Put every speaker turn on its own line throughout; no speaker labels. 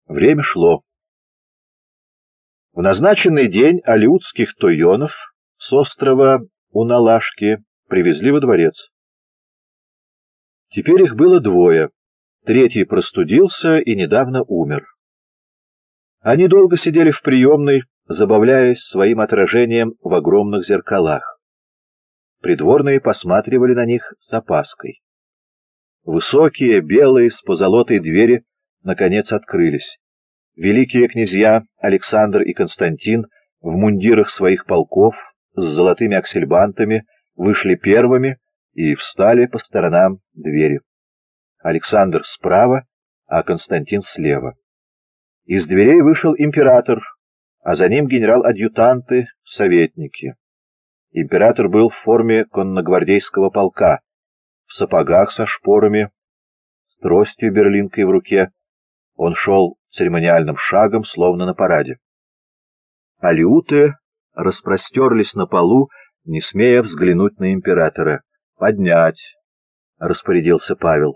Время шло. В назначенный день алеутских тойонов с острова Уналашки привезли во дворец. Теперь их было двое, третий простудился и недавно умер. Они долго сидели в приемной, забавляясь своим отражением в огромных зеркалах. Придворные посматривали на них с опаской. Высокие, белые, с позолотой двери наконец открылись. Великие князья Александр и Константин в мундирах своих полков с золотыми аксельбантами вышли первыми и встали по сторонам двери. Александр справа, а Константин слева. Из дверей вышел император, а за ним генерал-адъютанты, советники. Император был в форме конногвардейского полка, в сапогах со шпорами, с тростью берлинкой в руке. Он шел церемониальным шагом, словно на параде. Алеуты распростерлись на полу, не смея взглянуть на императора. «Поднять!» — распорядился Павел.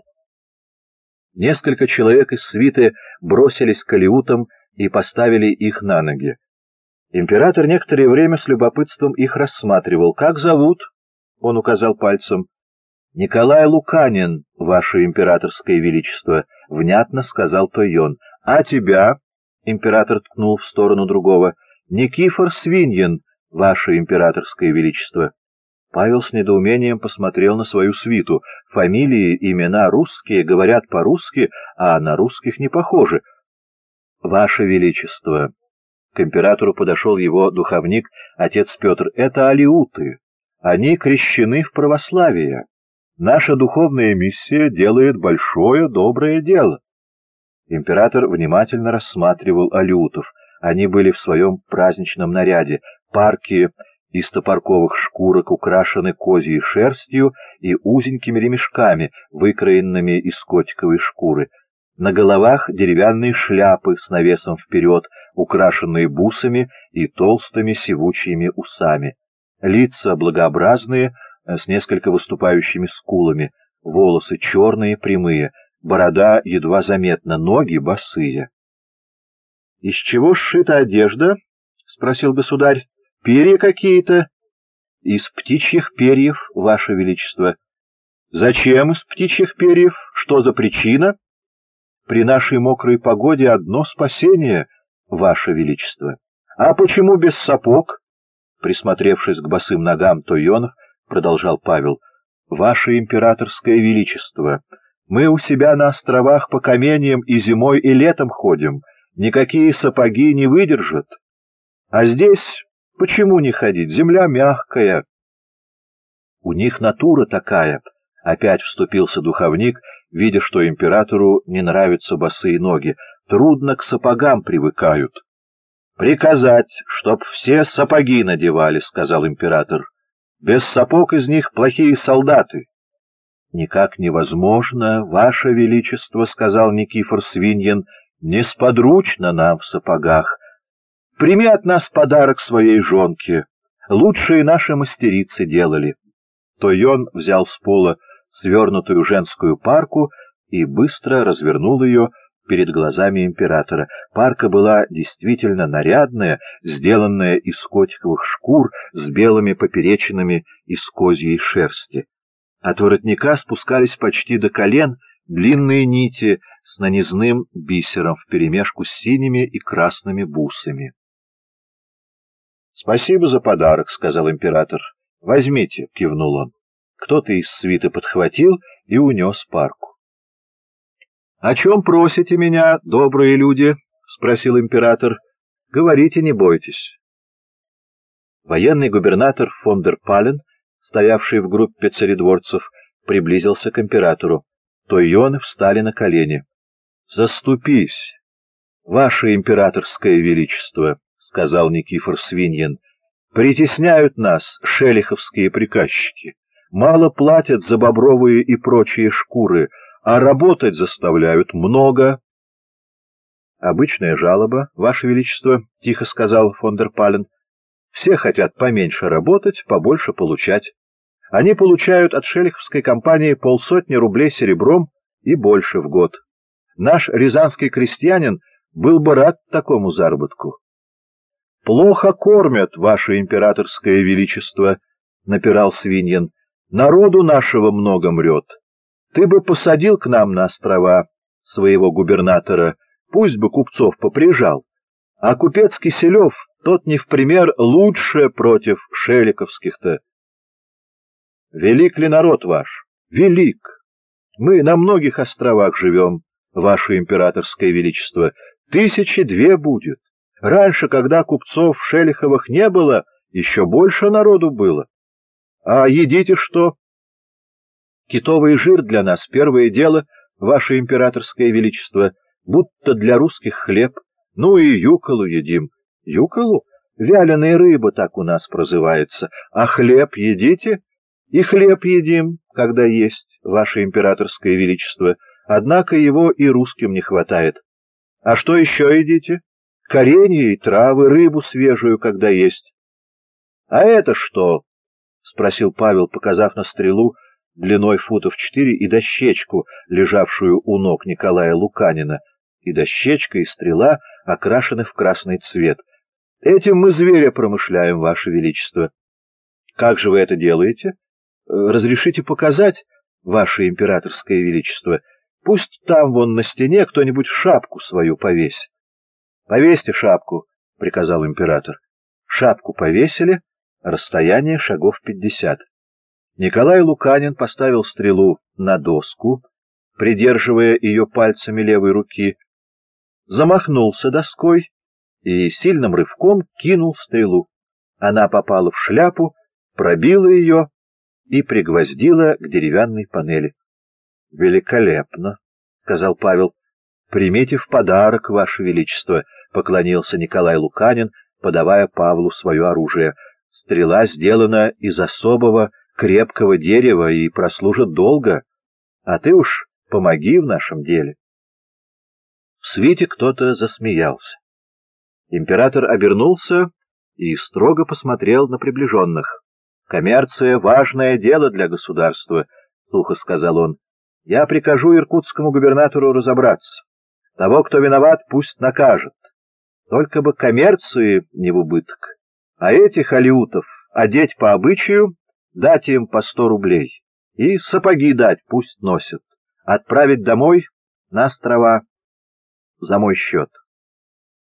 Несколько человек из свиты бросились к алеутам и поставили их на ноги. Император некоторое время с любопытством их рассматривал. «Как зовут?» — он указал пальцем. «Николай Луканин, ваше императорское величество», — внятно сказал Тойон. «А тебя?» — император ткнул в сторону другого. «Никифор Свиньин, ваше императорское величество». Павел с недоумением посмотрел на свою свиту. Фамилии, имена русские, говорят по-русски, а на русских не похожи. «Ваше величество», — к императору подошел его духовник, отец Петр, — «это алеуты. Они крещены в православие. Наша духовная миссия делает большое доброе дело». Император внимательно рассматривал алеутов. Они были в своем праздничном наряде. Парки из топорковых шкурок украшены козьей шерстью и узенькими ремешками, выкроенными из котиковой шкуры. На головах деревянные шляпы с навесом вперед, украшенные бусами и толстыми сивучими усами. Лица благообразные, с несколько выступающими скулами, волосы черные, прямые, борода едва заметна, ноги босые. — Из чего сшита одежда? — спросил государь. — Перья какие-то? — Из птичьих перьев, ваше величество. — Зачем из птичьих перьев? Что за причина? — При нашей мокрой погоде одно спасение, ваше величество. — А почему без сапог? Присмотревшись к босым ногам Тойонов, продолжал Павел. — Ваше императорское величество, мы у себя на островах по каменьям и зимой, и летом ходим, никакие сапоги не выдержат. А здесь почему не ходить? Земля мягкая. — У них натура такая, — опять вступился духовник, видя, что императору не нравятся босые ноги. Трудно к сапогам привыкают. — Приказать, чтоб все сапоги надевали, — сказал император. — Без сапог из них плохие солдаты. — Никак невозможно, ваше величество, — сказал Никифор Свиньин, — несподручно нам в сапогах. Прими от нас подарок своей жонке. Лучшие наши мастерицы делали. Тойон взял с пола свернутую женскую парку и быстро развернул ее перед глазами императора. Парка была действительно нарядная, сделанная из котиковых шкур с белыми поперечинами из козьей шерсти. От воротника спускались почти до колен длинные нити с нанизным бисером вперемешку с синими и красными бусами. — Спасибо за подарок, — сказал император. — Возьмите, — кивнул он. Кто-то из свиты подхватил и унес парку. — О чем просите меня, добрые люди? — спросил император. — Говорите, не бойтесь. Военный губернатор фон дер Пален, стоявший в группе царедворцев, приблизился к императору. Тойоны встали на колени. — Заступись, ваше императорское величество, — сказал Никифор Свиньин. — Притесняют нас шелиховские приказчики. Мало платят за бобровые и прочие шкуры, а работать заставляют много. — Обычная жалоба, ваше величество, — тихо сказал фон дер Пален. — Все хотят поменьше работать, побольше получать. Они получают от шелиховской компании 500 рублей серебром и больше в год. Наш рязанский крестьянин Был бы рад такому заработку. — Плохо кормят, ваше императорское величество, — напирал Свиньин. — Народу нашего много мрет. Ты бы посадил к нам на острова своего губернатора, пусть бы купцов поприжал. А купец Киселев, тот не в пример лучше против шеликовских-то. Велик ли народ ваш? Велик. Мы на многих островах живем, ваше императорское величество. 1002 будет. Раньше, когда купцов Шелиховых не было, еще больше народу было. А едите что? Китовый жир для нас первое дело, ваше императорское величество, будто для русских хлеб. Ну и юколу едим. Юколу? Вяленая рыба так у нас прозывается. А хлеб едите? И хлеб едим, когда есть, ваше императорское величество. Однако его и русским не хватает. А что еще едите? Коренья и травы, рыбу свежую, когда есть. — А это что? — спросил Павел, показав на стрелу длиной футов 4 и дощечку, лежавшую у ног Николая Луканина. И дощечка, и стрела окрашены в красный цвет. — Этим мы зверя промышляем, ваше величество. — Как же вы это делаете? — Разрешите показать, ваше императорское величество? Пусть там вон на стене кто-нибудь шапку свою повесит. — Повесьте шапку, — приказал император. Шапку повесили, расстояние шагов 50. Николай Луканин поставил стрелу на доску, придерживая ее пальцами левой руки, замахнулся доской и сильным рывком кинул стрелу. Она попала в шляпу, пробила ее и пригвоздила к деревянной панели. — Великолепно, — сказал Павел. — Примите в подарок, ваше величество, — поклонился Николай Луканин, подавая Павлу свое оружие. — Стрела сделана из особого крепкого дерева и прослужит долго, а ты уж помоги в нашем деле. В свите кто-то засмеялся. Император обернулся и строго посмотрел на приближенных. — Коммерция — важное дело для государства, — сухо сказал он. — Я прикажу иркутскому губернатору разобраться. Того, кто виноват, пусть накажет. Только бы коммерции не в убыток. А этих алиутов одеть по обычаю, дать им по 100 рублей. И сапоги дать, пусть носят. Отправить домой на острова за мой счет.